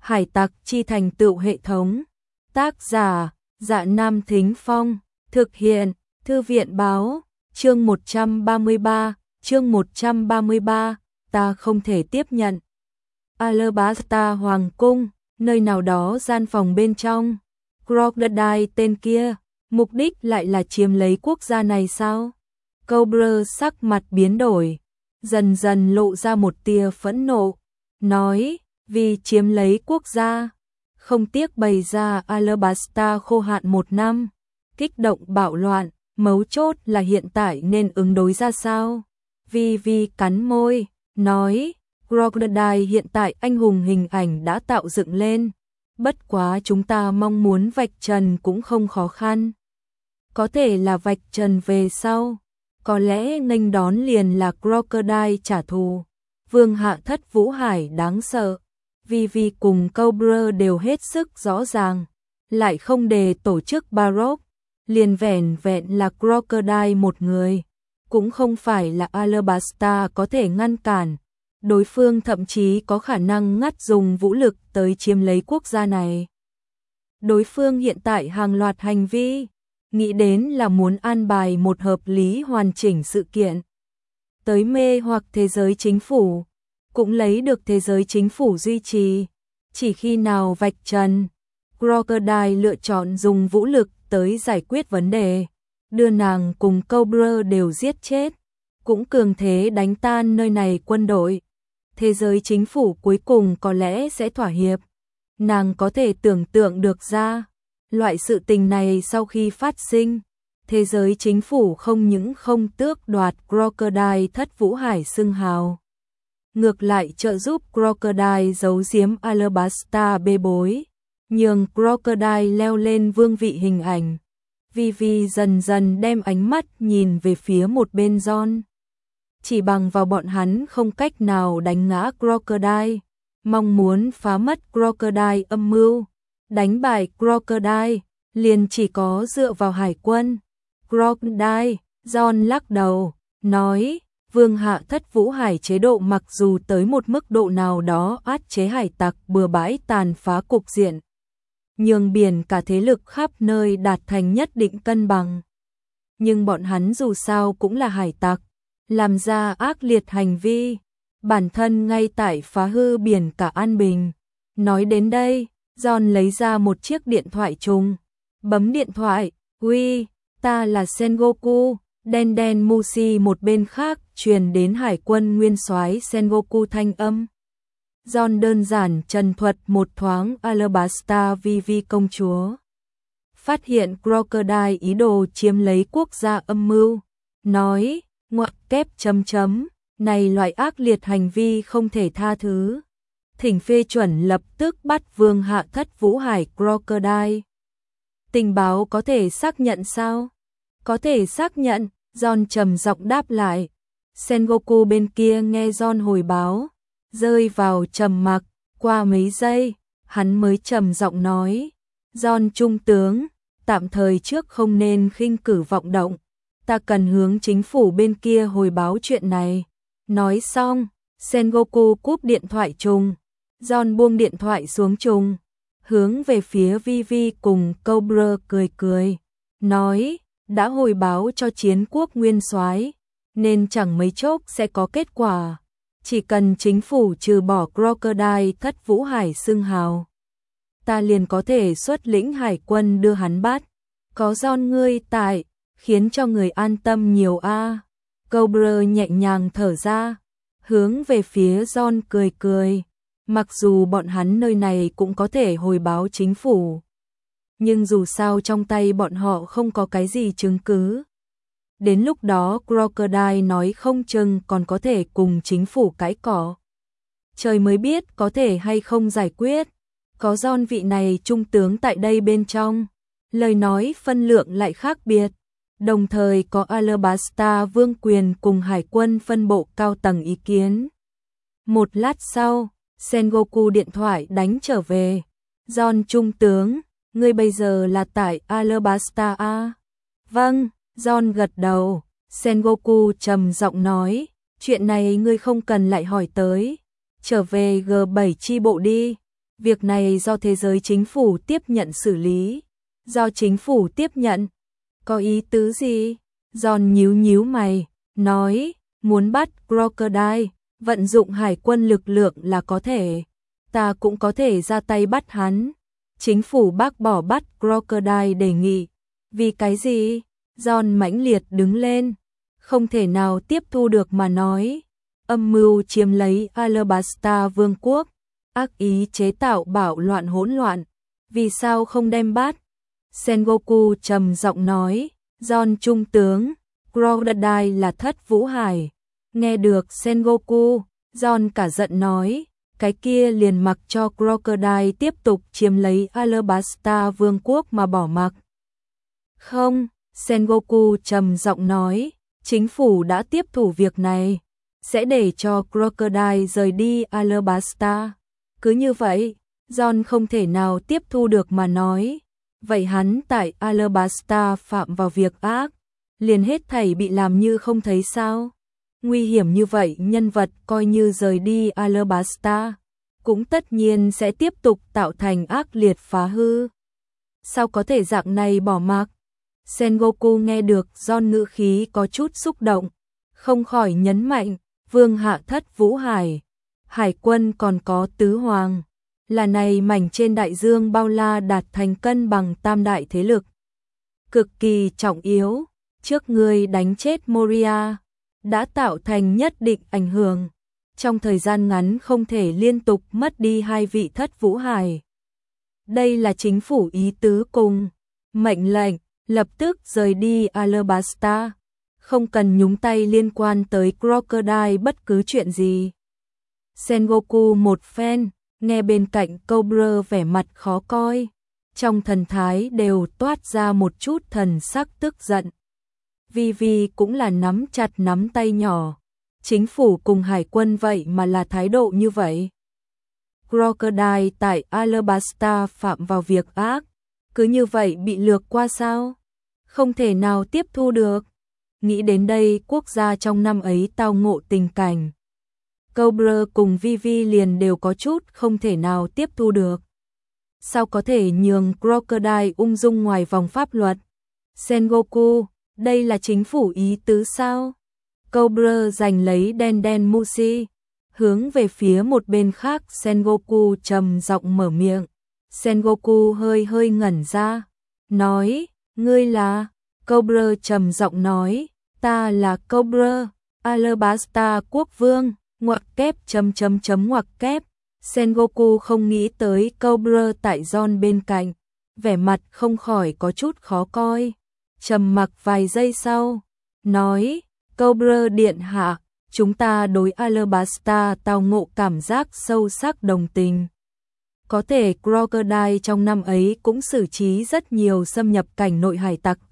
Hải tặc chi thành tựu hệ thống. Tác giả, Dạ Nam Thính Phong. Thực hiện, Thư viện báo. Chương 133, ta không thể tiếp nhận. Alabasta Hoàng cung, nơi nào đó gian phòng bên trong. Crocodile tên kia, mục đích lại là chiếm lấy quốc gia này sao? Cobra sắc mặt biến đổi, dần dần lộ ra một tia phẫn nộ, nói, vì chiếm lấy quốc gia, không tiếc bày ra Alabasta khô hạn 1 năm, kích động bạo loạn, mấu chốt là hiện tại nên ứng đối ra sao? Vi cắn môi, nói, Crocodile hiện tại anh hùng hình ảnh đã tạo dựng lên, bất quá chúng ta mong muốn vạch trần cũng không khó khăn. Có thể là vạch trần về sau, có lẽ nghênh đón liền là Crocodile trả thù. Vương Hạ Thất Vũ Hải đáng sợ, Vi cùng Cobra đều hết sức rõ ràng, lại không để tổ chức Baroque, liền vẻn là Crocodile một người, cũng không phải là Alabasta có thể ngăn cản. Đối phương thậm chí có khả năng ngắt dùng vũ lực tới chiếm lấy quốc gia này. Đối phương hiện tại hàng loạt hành vi, nghĩ đến là muốn an bài một hợp lý hoàn chỉnh sự kiện. Tới mê hoặc thế giới chính phủ, cũng lấy được thế giới chính phủ duy trì. Chỉ khi nào vạch trần, Crocodile lựa chọn dùng vũ lực tới giải quyết vấn đề, đưa nàng cùng Cobra đều giết chết, cũng cường thế đánh tan nơi này quân đội. Thế giới chính phủ cuối cùng có lẽ sẽ thỏa hiệp. Nàng có thể tưởng tượng được ra, loại sự tình này sau khi phát sinh, thế giới chính phủ không những không tước đoạt Crocodile Thất Vũ Hải xưng hào, ngược lại trợ giúp Crocodile giấu giếm Alabasta bê bối, nhường Crocodile leo lên vương vị hình ảnh. Vi dần dần đem ánh mắt nhìn về phía một bên John. Chỉ bằng vào bọn hắn không cách nào đánh ngã Crocodile, mong muốn phá mất Crocodile âm mưu, đánh bại Crocodile, liền chỉ có dựa vào hải quân. Crocodile, John lắc đầu, nói, Vương Hạ Thất Vũ Hải chế độ mặc dù tới một mức độ nào đó át chế hải tặc bừa bãi tàn phá cục diện, nhường biển cả thế lực khắp nơi đạt thành nhất định cân bằng. Nhưng bọn hắn dù sao cũng là hải tặc, làm ra ác liệt hành vi, bản thân ngay tại phá hư biển cả an bình. Nói đến đây, John lấy ra một chiếc điện thoại trùng, bấm điện thoại, uy, ta là Sengoku, đen Mushi. Một bên khác truyền đến hải quân nguyên soái Sengoku thanh âm. John đơn giản trần thuật một thoáng Alabasta Vi công chúa phát hiện Crocodile ý đồ chiếm lấy quốc gia âm mưu, nói, ngoặc kép chấm, này loại ác liệt hành vi không thể tha thứ. Thỉnh phê chuẩn lập tức bắt Vương Hạ Thất Vũ Hải Crocodile. Tình báo có thể xác nhận sao? Có thể xác nhận, John trầm giọng đáp lại. Sengoku bên kia nghe John hồi báo, rơi vào trầm mặc, qua mấy giây, hắn mới trầm giọng nói, John trung tướng, tạm thời trước không nên khinh cử vọng động, ta cần hướng chính phủ bên kia hồi báo chuyện này. Nói xong, Sengoku cúp điện thoại trùng, John buông điện thoại xuống trùng, hướng về phía Vi cùng Cobra cười, nói, đã hồi báo cho chiến quốc nguyên soái, nên chẳng mấy chốc sẽ có kết quả. Chỉ cần chính phủ trừ bỏ Crocodile Thất Vũ Hải xưng hào, ta liền có thể xuất lĩnh hải quân đưa hắn bắt. Có John ngươi tại, khiến cho người an tâm nhiều a. Cobra nhẹ nhàng thở ra, hướng về phía John cười. Mặc dù bọn hắn nơi này cũng có thể hồi báo chính phủ, nhưng dù sao trong tay bọn họ không có cái gì chứng cứ. Đến lúc đó Crocodile nói không chừng còn có thể cùng chính phủ cãi cọ. Trời mới biết có thể hay không giải quyết. Có John vị này trung tướng tại đây bên trong, lời nói phân lượng lại khác biệt. Đồng thời có Alabasta vương quyền cùng hải quân phân bộ cao tầng ý kiến. Một lát sau, Sengoku điện thoại đánh trở về. John trung tướng, ngươi bây giờ là tại Alabasta a? Vâng, John gật đầu. Sengoku trầm giọng nói, chuyện này ngươi không cần lại hỏi tới, trở về G7 chi bộ đi. Việc này do thế giới chính phủ tiếp nhận xử lý. Do chính phủ tiếp nhận. Có ý tứ gì? John nhíu nhíu mày, nói, muốn bắt Crocodile, vận dụng hải quân lực lượng là có thể. Ta cũng có thể ra tay bắt hắn. Chính phủ bác bỏ bắt Crocodile đề nghị. Vì cái gì? John mãnh liệt đứng lên. Không thể nào tiếp thu được mà nói. Âm mưu chiếm lấy Alabasta vương quốc. Ác ý chế tạo bạo loạn hỗn loạn. Vì sao không đem bắt? Sengoku trầm giọng nói. John trung tướng, Crocodile là thất vũ hải. Nghe được Sengoku, John cả giận nói. Cái kia liền mặc cho Crocodile tiếp tục chiếm lấy Alabasta vương quốc mà bỏ mặc. Không, Sengoku trầm giọng nói, chính phủ đã tiếp thủ việc này, sẽ để cho Crocodile rời đi Alabasta. Cứ như vậy, John không thể nào tiếp thu được mà nói, vậy hắn tại Alabasta phạm vào việc ác, liền hết thảy bị làm như không thấy sao? Nguy hiểm như vậy nhân vật coi như rời đi Alabasta, cũng tất nhiên sẽ tiếp tục tạo thành ác liệt phá hư. Sao có thể dạng này bỏ mặc? Sengoku nghe được John ngữ khí có chút xúc động, không khỏi nhấn mạnh, vương hạ thất vũ hải, hải quân còn có tứ hoàng, là này mảnh trên đại dương bao la đạt thành cân bằng tam đại thế lực. Cực kỳ trọng yếu, trước người đánh chết Moria, đã tạo thành nhất định ảnh hưởng. Trong thời gian ngắn không thể liên tục mất đi hai vị thất vũ hải. Đây là chính phủ ý tứ cùng, mệnh lệnh, lập tức rời đi Alabasta, không cần nhúng tay liên quan tới Crocodile bất cứ chuyện gì. Sengoku một phen, nghe bên cạnh Cobra vẻ mặt khó coi, trong thần thái đều toát ra một chút thần sắc tức giận. Vivi cũng là nắm chặt nắm tay nhỏ, chính phủ cùng hải quân vậy mà là thái độ như vậy. Crocodile tại Alabasta phạm vào việc ác, cứ như vậy bị lược qua sao? Không thể nào tiếp thu được. Nghĩ đến đây quốc gia trong năm ấy tao ngộ tình cảnh. Cobra cùng Vivi liền đều có chút không thể nào tiếp thu được. Sao có thể nhường Crocodile ung dung ngoài vòng pháp luật? Sengoku, đây là chính phủ ý tứ sao? Cobra giành lấy đen đen Mushi, hướng về phía một bên khác Sengoku trầm giọng mở miệng. Sengoku hơi hơi ngẩn ra, nói, ngươi là? Cobra trầm giọng nói, ta là Cobra, Alabasta quốc vương, ngoặc kép ngoặc kép. Sengoku không nghĩ tới Cobra tại John bên cạnh, vẻ mặt không khỏi có chút khó coi. Trầm mặc vài giây sau, nói, Cobra điện hạ, chúng ta đối Alabasta tao ngộ cảm giác sâu sắc đồng tình. Có thể Crocodile trong năm ấy cũng xử trí rất nhiều xâm nhập cảnh nội hải tặc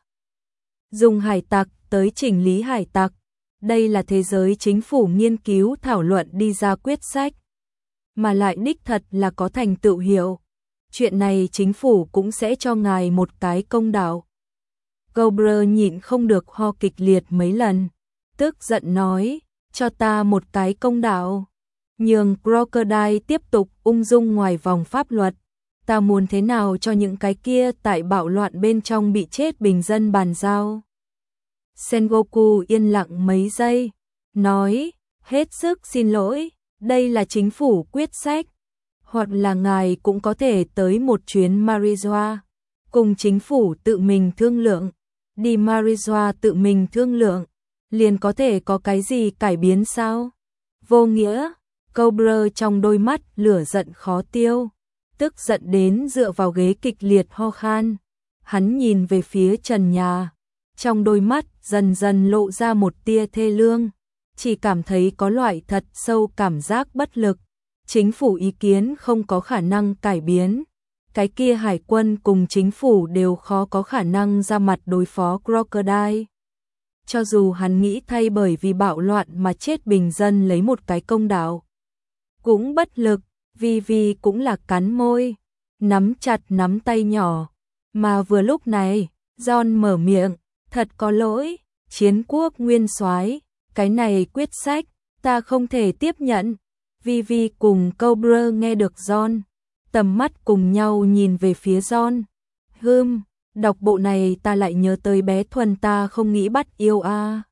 dùng hải tặc tới chỉnh lý hải tặc. Đây là thế giới chính phủ nghiên cứu thảo luận đi ra quyết sách, mà lại đích thật là có thành tựu hiệu. Chuyện này chính phủ cũng sẽ cho ngài một cái công đạo. Cobra nhịn không được ho kịch liệt mấy lần, tức giận nói, cho ta một cái công đạo. Nhường Crocodile tiếp tục ung dung ngoài vòng pháp luật. Ta muốn thế nào cho những cái kia tại bạo loạn bên trong bị chết bình dân bàn giao. Sengoku yên lặng mấy giây, nói, hết sức xin lỗi, đây là chính phủ quyết sách. Hoặc là ngài cũng có thể tới một chuyến Marijoa, cùng chính phủ tự mình thương lượng. Đi Marijoa tự mình thương lượng, liền có thể có cái gì cải biến sao? Vô nghĩa. Cobra trong đôi mắt lửa giận khó tiêu, tức giận đến dựa vào ghế kịch liệt ho khan. Hắn nhìn về phía trần nhà, trong đôi mắt dần dần lộ ra một tia thê lương, chỉ cảm thấy có loại thật sâu cảm giác bất lực. Chính phủ ý kiến không có khả năng cải biến, cái kia hải quân cùng chính phủ đều khó có khả năng ra mặt đối phó Crocodile. Cho dù hắn nghĩ thay bởi vì bạo loạn mà chết bình dân lấy một cái công đạo, cũng bất lực. Vivi cũng là cắn môi, nắm chặt nắm tay nhỏ. Mà vừa lúc này, John mở miệng, thật có lỗi, chiến quốc nguyên soái, cái này quyết sách, ta không thể tiếp nhận. Vivi cùng Cobra nghe được John tầm mắt cùng nhau nhìn về phía John. Đọc bộ này ta lại nhớ tới bé Thuần ta không nghĩ bắt yêu a.